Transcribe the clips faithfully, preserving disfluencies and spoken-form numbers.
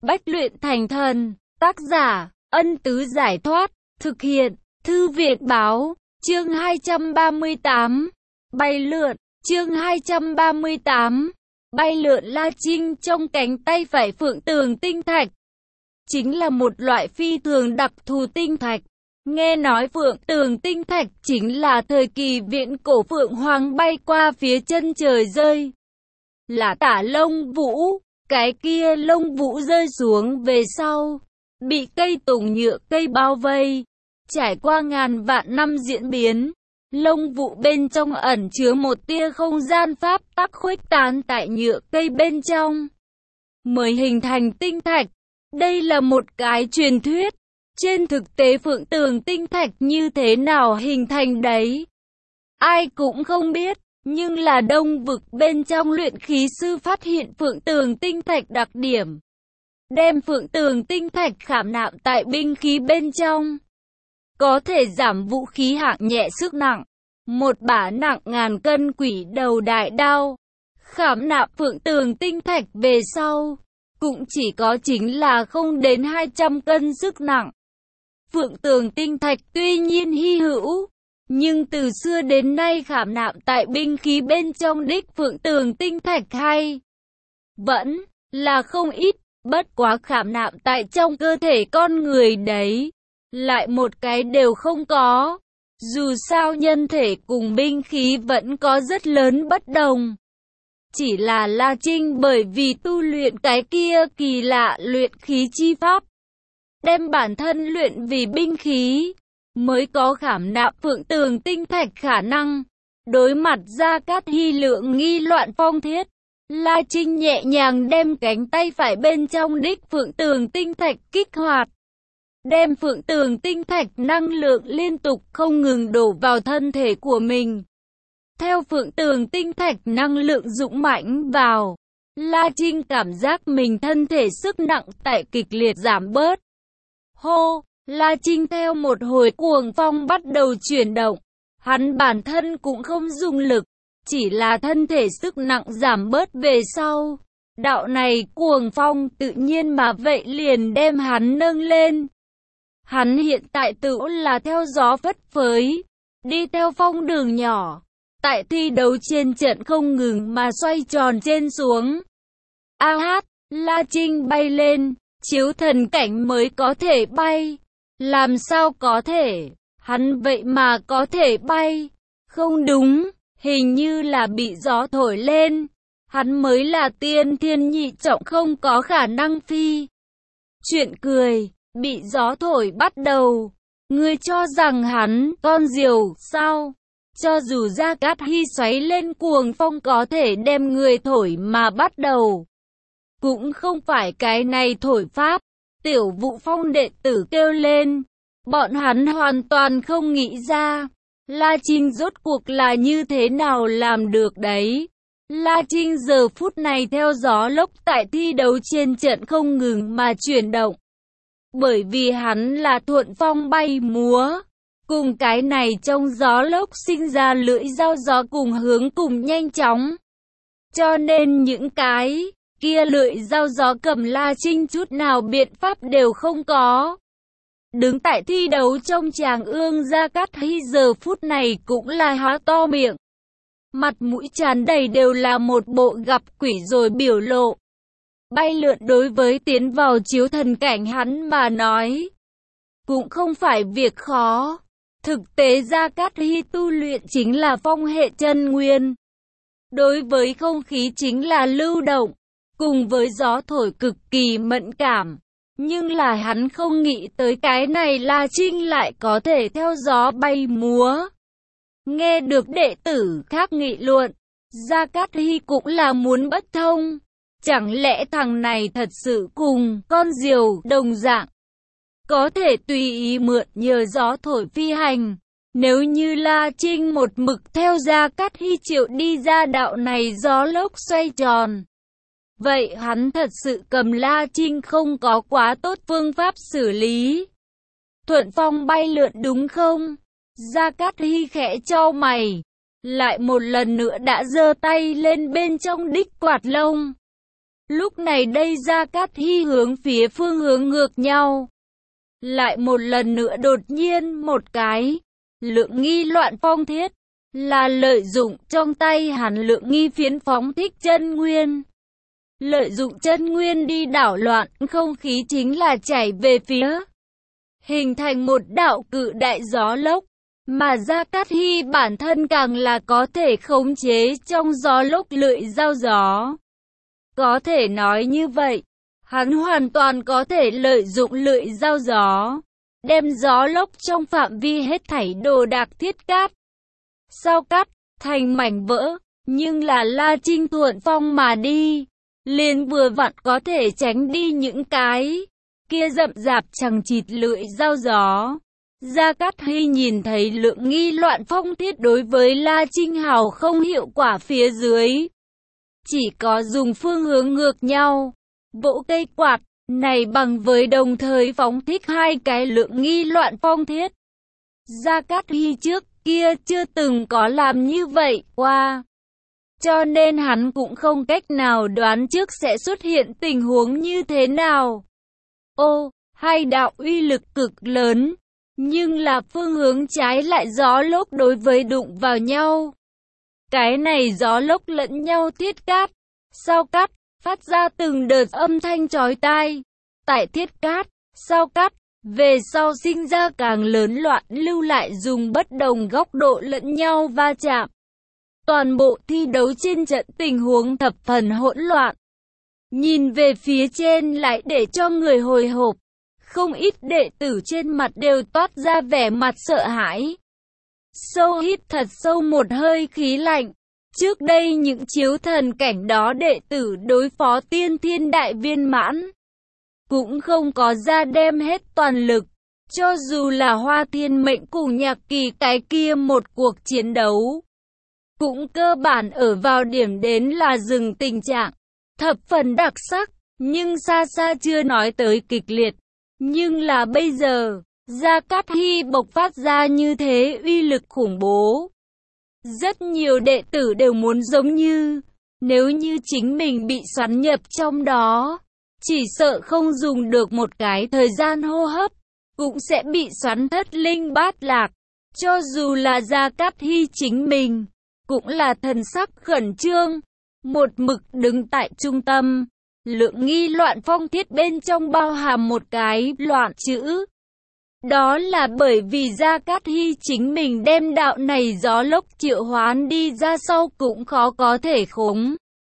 Bách luyện thành thần. Tác giả, Ân Tứ Giải Thoát. Thực hiện, Thư viện Báo. Chương hai trăm ba mươi tám. Bay lượn. Chương hai trăm ba mươi tám. Bay lượn. La Trinh trong cánh tay phải Phượng Tường tinh thạch chính là một loại phi thường đặc thù tinh thạch. Nghe nói Phượng Tường tinh thạch chính là thời kỳ viễn cổ Phượng Hoàng bay qua phía chân trời rơi. Là tả lông vũ, cái kia lông vũ rơi xuống về sau, bị cây tùng nhựa cây bao vây. Trải qua ngàn vạn năm diễn biến, lông vũ bên trong ẩn chứa một tia không gian pháp tắc khuếch tán tại nhựa cây bên trong, mới hình thành tinh thạch. Đây là một cái truyền thuyết. Trên thực tế Phượng Tường tinh thạch như thế nào hình thành đấy, ai cũng không biết. Nhưng là Đông vực bên trong luyện khí sư phát hiện Phượng Tường tinh thạch đặc điểm, đem Phượng Tường tinh thạch khảm nạm tại binh khí bên trong, có thể giảm vũ khí hạng nhẹ sức nặng. Một bả nặng ngàn cân quỷ đầu đại đao, khảm nạm Phượng Tường tinh thạch về sau, cũng chỉ có chính là không đến hai trăm cân sức nặng. Phượng Tường tinh thạch tuy nhiên hy hữu, nhưng từ xưa đến nay khảm nạm tại binh khí bên trong đích Phượng Tường tinh thạch hay vẫn là không ít. Bất quá khảm nạm tại trong cơ thể con người đấy, lại một cái đều không có. Dù sao nhân thể cùng binh khí vẫn có rất lớn bất đồng. Chỉ là La Trinh bởi vì tu luyện cái kia kỳ lạ luyện khí chi pháp, đem bản thân luyện vì binh khí, mới có khảm nạm Phượng Tường tinh thạch khả năng. Đối mặt Gia Cát Hy lượng nghi loạn phong thiết, La Trinh nhẹ nhàng đem cánh tay phải bên trong đích Phượng Tường tinh thạch kích hoạt, đem Phượng Tường tinh thạch năng lượng liên tục không ngừng đổ vào thân thể của mình. Theo Phượng Tường tinh thạch năng lượng dũng mãnh vào, La Trinh cảm giác mình thân thể sức nặng tại kịch liệt giảm bớt. Hô! La Trinh theo một hồi cuồng phong bắt đầu chuyển động. Hắn bản thân cũng không dùng lực, chỉ là thân thể sức nặng giảm bớt về sau, đạo này cuồng phong tự nhiên mà vậy liền đem hắn nâng lên. Hắn hiện tại tự là theo gió phất phới, đi theo phong đường nhỏ, tại thi đấu trên trận không ngừng mà xoay tròn trên xuống. A hát, La Trinh bay lên, chiếu thần cảnh mới có thể bay. Làm sao có thể, hắn vậy mà có thể bay? Không đúng, hình như là bị gió thổi lên. Hắn mới là tiên thiên nhị trọng không có khả năng phi. Chuyện cười, bị gió thổi bắt đầu. Ngươi cho rằng hắn, con diều, sao? Cho dù Gia Cát Hy xoáy lên cuồng phong có thể đem người thổi mà bắt đầu, cũng không phải cái này thổi pháp. Tiểu Vũ Phong đệ tử kêu lên. Bọn hắn hoàn toàn không nghĩ ra La Trinh rốt cuộc là như thế nào làm được đấy. La Trinh giờ phút này theo gió lốc tại thi đấu trên trận không ngừng mà chuyển động, bởi vì hắn là thuận phong bay múa, cùng cái này trong gió lốc sinh ra lưỡi dao gió cùng hướng cùng nhanh chóng, cho nên những cái kia lưỡi dao gió cầm La Trinh chút nào biện pháp đều không có. Đứng tại thi đấu trong tràng ương Gia Cát Hy giờ phút này cũng là há to miệng, mặt mũi tràn đầy đều là một bộ gặp quỷ rồi biểu lộ. Bay lượn đối với tiến vào chiếu thần cảnh hắn mà nói, cũng không phải việc khó. Thực tế Gia Cát Hy tu luyện chính là phong hệ chân nguyên, đối với không khí chính là lưu động, cùng với gió thổi cực kỳ mẫn cảm. Nhưng là hắn không nghĩ tới cái này La Trinh lại có thể theo gió bay múa. Nghe được đệ tử khác nghị luận, Gia Cát Hy cũng là muốn bất thông. Chẳng lẽ thằng này thật sự cùng con diều đồng dạng, có thể tùy ý mượn nhờ gió thổi phi hành? Nếu như La Trinh một mực theo Gia Cát Hy triệu đi ra đạo này gió lốc xoay tròn, vậy hắn thật sự cầm La Trinh không có quá tốt phương pháp xử lý. Thuận phong bay lượn đúng không? Gia Cát Hy khẽ chau mày, lại một lần nữa đã giơ tay lên bên trong đích quạt lông. Lúc này đây Gia Cát Hy hướng phía phương hướng ngược nhau. Lại một lần nữa đột nhiên một cái. Lượng nghi loạn phong thiết. Là lợi dụng trong tay hắn lượng nghi phiến phóng thích chân nguyên. Lợi dụng chân nguyên đi đảo loạn không khí chính là chảy về phía. Hình thành một đạo cự đại gió lốc. Mà Gia Cát Hy bản thân càng là có thể khống chế trong gió lốc lưỡi dao gió. Có thể nói như vậy, hắn hoàn toàn có thể lợi dụng lưỡi dao gió, đem gió lốc trong phạm vi hết thảy đồ đạc thiết cát. Sao cắt, thành mảnh vỡ, nhưng là La Trinh thuận phong mà đi, liền vừa vặn có thể tránh đi những cái kia rậm rạp chằng chịt lưỡi dao gió. Gia Cát Hy nhìn thấy lượng nghi loạn phong thiết đối với La Trinh hào không hiệu quả phía dưới. Chỉ có dùng phương hướng ngược nhau, vỗ cây quạt, này bằng với đồng thời phóng thích hai cái lượng nghi loạn phong thiết. Gia Cát Hy trước kia chưa từng có làm như vậy qua. Cho nên hắn cũng không cách nào đoán trước sẽ xuất hiện tình huống như thế nào. Ô, hai đạo uy lực cực lớn, nhưng là phương hướng trái lại gió lốc đối với đụng vào nhau. Cái này gió lốc lẫn nhau thiết cát, sao cát, phát ra từng đợt âm thanh chói tai. Tại thiết cát, sao cát, về sau sinh ra càng lớn loạn lưu lại dùng bất đồng góc độ lẫn nhau va chạm. Toàn bộ thi đấu trên trận tình huống thập phần hỗn loạn. Nhìn về phía trên lại để cho người hồi hộp. Không ít đệ tử trên mặt đều toát ra vẻ mặt sợ hãi. Sâu hít thật sâu một hơi khí lạnh. Trước đây những chiếu thần cảnh đó đệ tử đối phó tiên thiên đại viên mãn. Cũng không có ra đem hết toàn lực. Cho dù là Hoa Thiên Mệnh cùng Nhạc Kỳ cái kia một cuộc chiến đấu. Cũng cơ bản ở vào điểm đến là dừng tình trạng. Thập phần đặc sắc, nhưng xa xa chưa nói tới kịch liệt. Nhưng là bây giờ, Gia Cát Hy bộc phát ra như thế uy lực khủng bố. Rất nhiều đệ tử đều muốn giống như, nếu như chính mình bị xoắn nhập trong đó, chỉ sợ không dùng được một cái thời gian hô hấp, cũng sẽ bị xoắn thất linh bát lạc. Cho dù là Gia Cát Hy chính mình, cũng là thần sắc khẩn trương, một mực đứng tại trung tâm. Lượng nghi loạn phong thiết bên trong bao hàm một cái loạn chữ. Đó là bởi vì Gia Cát Hy chính mình đem đạo này gió lốc triệu hoán đi ra sau cũng khó có thể khống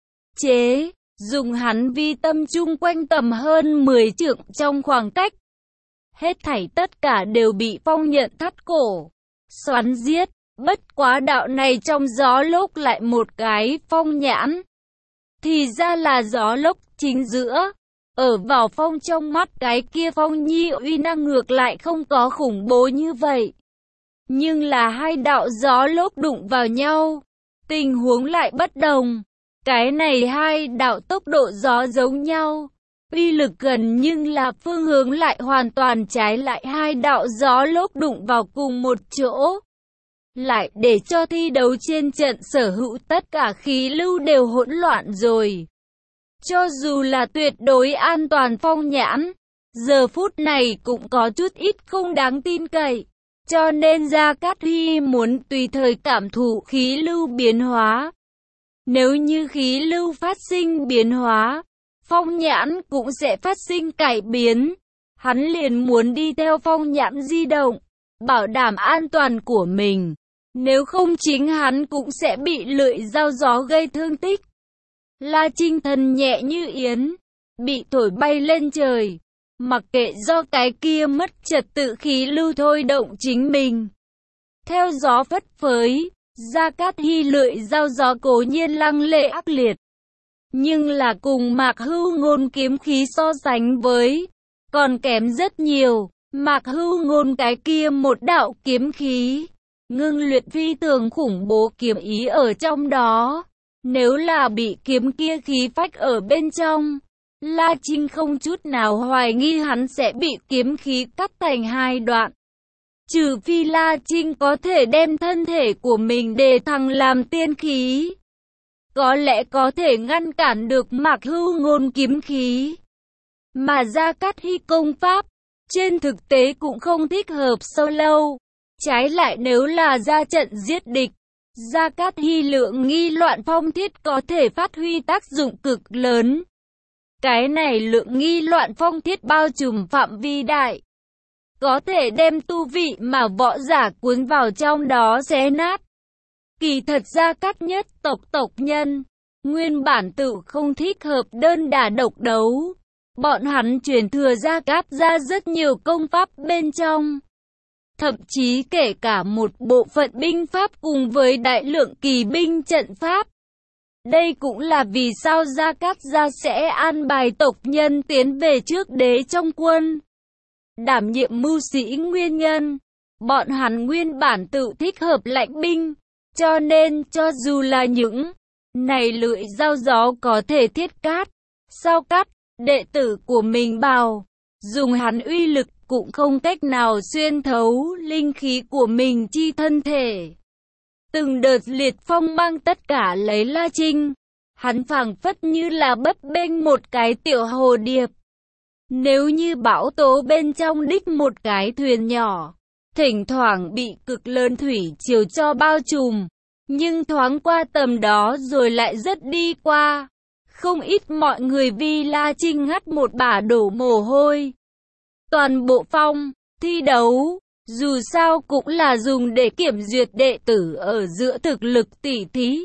chế. Dùng hắn vi tâm chung quanh tầm hơn mười trượng trong khoảng cách. Hết thảy tất cả đều bị phong nhận thắt cổ, xoắn giết. Bất quá đạo này trong gió lốc lại một cái phong nhãn. Thì ra là gió lốc chính giữa. Ở vào phong trong mắt cái kia phong nhi uy năng ngược lại không có khủng bố như vậy. Nhưng là hai đạo gió lốc đụng vào nhau. Tình huống lại bất đồng. Cái này hai đạo tốc độ gió giống nhau. Uy lực gần nhưng là phương hướng lại hoàn toàn trái lại, hai đạo gió lốc đụng vào cùng một chỗ. Lại để cho thi đấu trên trận sở hữu tất cả khí lưu đều hỗn loạn rồi. Cho dù là tuyệt đối an toàn phong nhãn, giờ phút này cũng có chút ít không đáng tin cậy. Cho nên Gia Cát Hy muốn tùy thời cảm thụ khí lưu biến hóa. Nếu như khí lưu phát sinh biến hóa, phong nhãn cũng sẽ phát sinh cải biến. Hắn liền muốn đi theo phong nhãn di động, bảo đảm an toàn của mình. Nếu không chính hắn cũng sẽ bị lưỡi dao gió gây thương tích. La Trinh thân nhẹ như yến, bị thổi bay lên trời. Mặc kệ do cái kia mất trật tự khí lưu thôi động chính mình. Theo gió phất phới, Gia Cát Hy lưỡi dao gió cố nhiên lăng lệ ác liệt. Nhưng là cùng Mạc Hưu Ngôn kiếm khí so sánh với, còn kém rất nhiều. Mạc Hưu Ngôn cái kia một đạo kiếm khí, ngưng luyện phi thường khủng bố kiếm ý ở trong đó. Nếu là bị kiếm kia khí phách ở bên trong, La Trinh không chút nào hoài nghi hắn sẽ bị kiếm khí cắt thành hai đoạn. Trừ phi La Trinh có thể đem thân thể của mình đề thăng làm tiên khí. có lẽ có thể ngăn cản được Mạc Hưu Ngôn kiếm khí. Mà Gia Cát Hy công pháp, trên thực tế cũng không thích hợp sâu lâu. Trái lại nếu là ra trận giết địch, Gia Cát Hy lượng nghi loạn phong thiết có thể phát huy tác dụng cực lớn. Cái này lượng nghi loạn phong thiết bao trùm phạm vi đại, có thể đem tu vị mà võ giả cuốn vào trong đó xé nát. Kỳ thật Gia Cát nhất tộc tộc nhân, nguyên bản tự không thích hợp đơn đả độc đấu. Bọn hắn truyền thừa Gia Cát ra rất nhiều công pháp bên trong. Thậm chí kể cả một bộ phận binh pháp cùng với đại lượng kỳ binh trận pháp. Đây cũng là vì sao Gia Cát gia sẽ an bài tộc nhân tiến về trước đế trong quân, đảm nhiệm mưu sĩ nguyên nhân. Bọn hắn nguyên bản tự thích hợp lãnh binh, cho nên cho dù là những này lưỡi dao gió có thể thiết cát, sao cắt, đệ tử của mình bảo, dùng hắn uy lực cũng không cách nào xuyên thấu linh khí của mình chi thân thể. Từng đợt liệt phong mang tất cả lấy La Trinh, hắn phảng phất như là bấp bênh một cái tiểu hồ điệp. Nếu như bão tố bên trong đích một cái thuyền nhỏ, thỉnh thoảng bị cực lớn thủy triều cho bao trùm, nhưng thoáng qua tầm đó rồi lại rất đi qua. Không ít mọi người vì La Trinh ngắt một bả đổ mồ hôi. Toàn bộ phong, thi đấu, dù sao cũng là dùng để kiểm duyệt đệ tử ở giữa thực lực tỷ thí.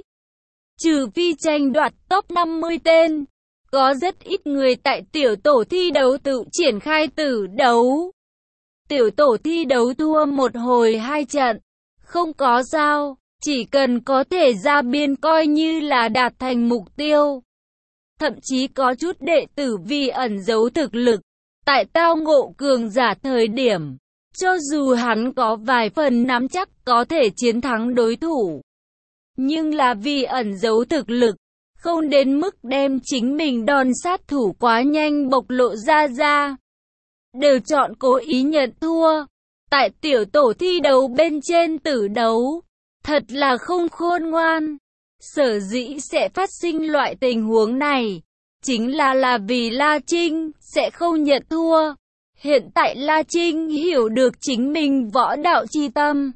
Trừ phi tranh đoạt top năm mươi tên, có rất ít người tại tiểu tổ thi đấu tự triển khai tử đấu. Tiểu tổ thi đấu thua một hồi hai trận, không có sao, chỉ cần có thể ra biên coi như là đạt thành mục tiêu. Thậm chí có chút đệ tử vì ẩn giấu thực lực, tại tao ngộ cường giả thời điểm, cho dù hắn có vài phần nắm chắc có thể chiến thắng đối thủ, nhưng là vì ẩn giấu thực lực, không đến mức đem chính mình đòn sát thủ quá nhanh bộc lộ ra ra, đều chọn cố ý nhận thua. Tại tiểu tổ thi đấu bên trên tử đấu, thật là không khôn ngoan. Sở dĩ sẽ phát sinh loại tình huống này, chính là là vì La Trinh sẽ không nhận thua. Hiện tại La Trinh hiểu được chính mình võ đạo chi tâm,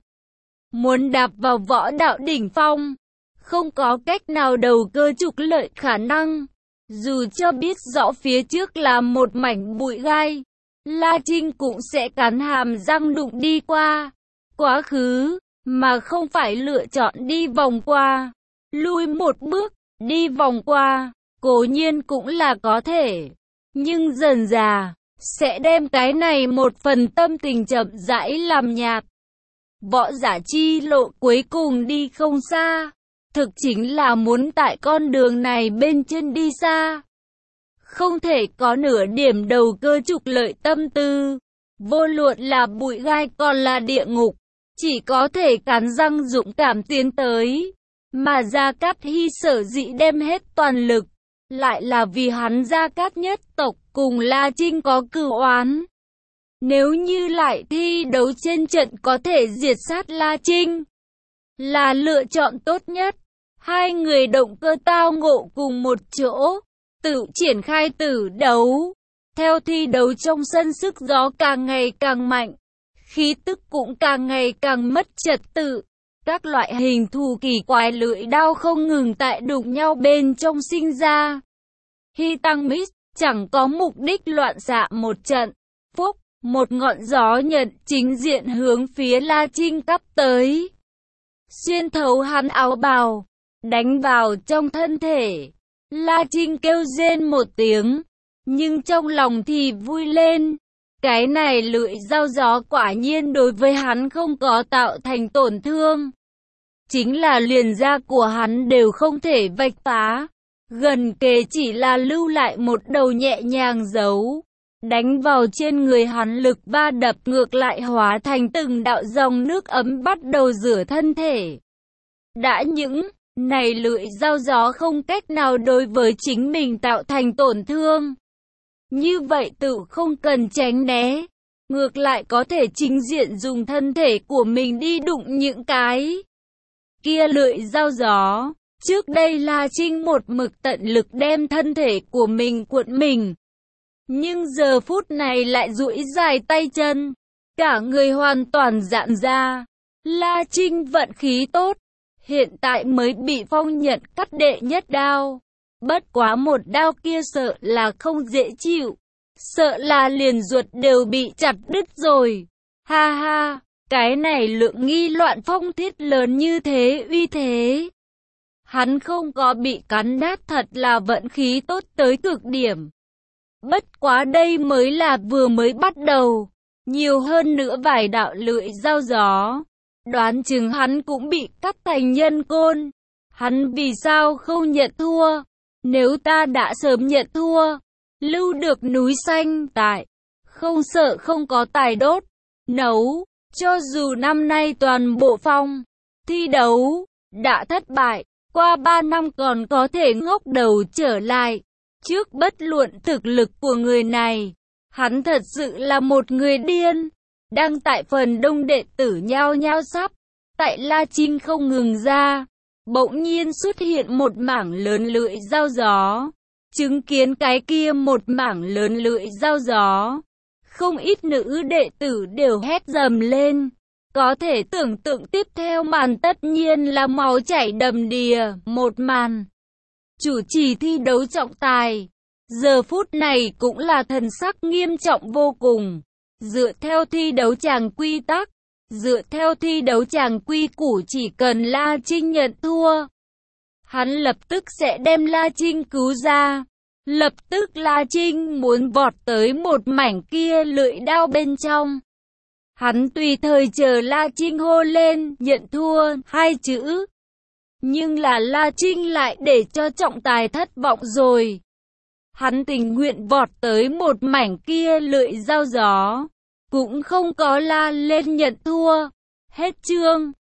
muốn đạp vào võ đạo đỉnh phong, không có cách nào đầu cơ trục lợi khả năng. Dù cho biết rõ phía trước là một mảnh bụi gai, La Trinh cũng sẽ cắn hàm răng đụng đi qua quá khứ, mà không phải lựa chọn đi vòng qua. Lui một bước, đi vòng qua, cố nhiên cũng là có thể, nhưng dần dà sẽ đem cái này một phần tâm tình chậm rãi làm nhạt. Võ giả chi lộ cuối cùng đi không xa, thực chính là muốn tại con đường này bên chân đi xa. Không thể có nửa điểm đầu cơ trục lợi tâm tư, vô luận là bụi gai còn là địa ngục, chỉ có thể cắn răng dũng cảm tiến tới. Mà Gia Cát Hy sở dĩ đem hết toàn lực, lại là vì hắn Gia Cát nhất tộc cùng La Trinh có cừu oán. Nếu như lại thi đấu trên trận có thể diệt sát La Trinh, là lựa chọn tốt nhất. Hai người động cơ tao ngộ cùng một chỗ, tự triển khai tử đấu. Theo thi đấu trong sân sức gió càng ngày càng mạnh, khí tức cũng càng ngày càng mất trật tự. Các loại hình thù kỳ quái lưỡi đao không ngừng tại đụng nhau bên trong sinh ra. Hy Tăng Mít chẳng có mục đích loạn xạ một trận. Phúc, một ngọn gió nhận chính diện hướng phía La Trinh cắp tới. Xuyên thấu hắn áo bào, đánh vào trong thân thể. La Trinh kêu rên một tiếng, nhưng trong lòng thì vui lên. Cái này lưỡi dao gió quả nhiên đối với hắn không có tạo thành tổn thương. Chính là liền da của hắn đều không thể vạch phá. Gần kề chỉ là lưu lại một đầu nhẹ nhàng dấu. Đánh vào trên người hắn lực va đập ngược lại hóa thành từng đạo dòng nước ấm bắt đầu rửa thân thể. Đã những này lưỡi dao gió không cách nào đối với chính mình tạo thành tổn thương. Như vậy tự không cần tránh né. Ngược lại có thể chính diện dùng thân thể của mình đi đụng những cái kia lưỡi dao gió. Trước đây La Trinh một mực tận lực đem thân thể của mình cuộn mình. Nhưng giờ phút này lại duỗi dài tay chân. Cả người hoàn toàn giãn ra. La Trinh vận khí tốt. Hiện tại mới bị Phong nhận cắt đệ nhất đao. Bất quá một đao kia sợ là không dễ chịu. Sợ là liền ruột đều bị chặt đứt rồi. Ha ha, cái này lượng nghi loạn phong thiết lớn như thế uy thế. Hắn không có bị cắn nát thật là vận khí tốt tới cực điểm. Bất quá đây mới là vừa mới bắt đầu. Nhiều hơn nữa vài đạo lưỡi dao gió. Đoán chừng hắn cũng bị cắt thành nhân côn. Hắn vì sao không nhận thua? Nếu ta đã sớm nhận thua, lưu được núi xanh tại, không sợ không có tài đốt, nấu, cho dù năm nay toàn bộ phong, thi đấu, đã thất bại, qua ba năm còn có thể ngóc đầu trở lại. Trước bất luận thực lực của người này, hắn thật sự là một người điên. Đang tại phần đông đệ tử nhao nhao sắp, tại La Trinh không ngừng ra. Bỗng nhiên xuất hiện một mảng lớn lưỡi dao gió. Chứng kiến cái kia một mảng lớn lưỡi dao gió. Không ít nữ đệ tử đều hét dầm lên. Có thể tưởng tượng tiếp theo màn tất nhiên là máu chảy đầm đìa, một màn. Chủ trì thi đấu trọng tài. Giờ phút này cũng là thần sắc nghiêm trọng vô cùng. Dựa theo thi đấu tràng quy tắc. Dựa theo thi đấu tràng quy củ chỉ cần La Trinh nhận thua, hắn lập tức sẽ đem La Trinh cứu ra. Lập tức La Trinh muốn vọt tới một mảnh kia lưỡi đao bên trong. Hắn tùy thời chờ La Trinh hô lên nhận thua hai chữ. Nhưng là La Trinh lại để cho trọng tài thất vọng rồi. Hắn tình nguyện vọt tới một mảnh kia lưỡi dao gió. Cũng không có la lên nhận thua. Hết chương.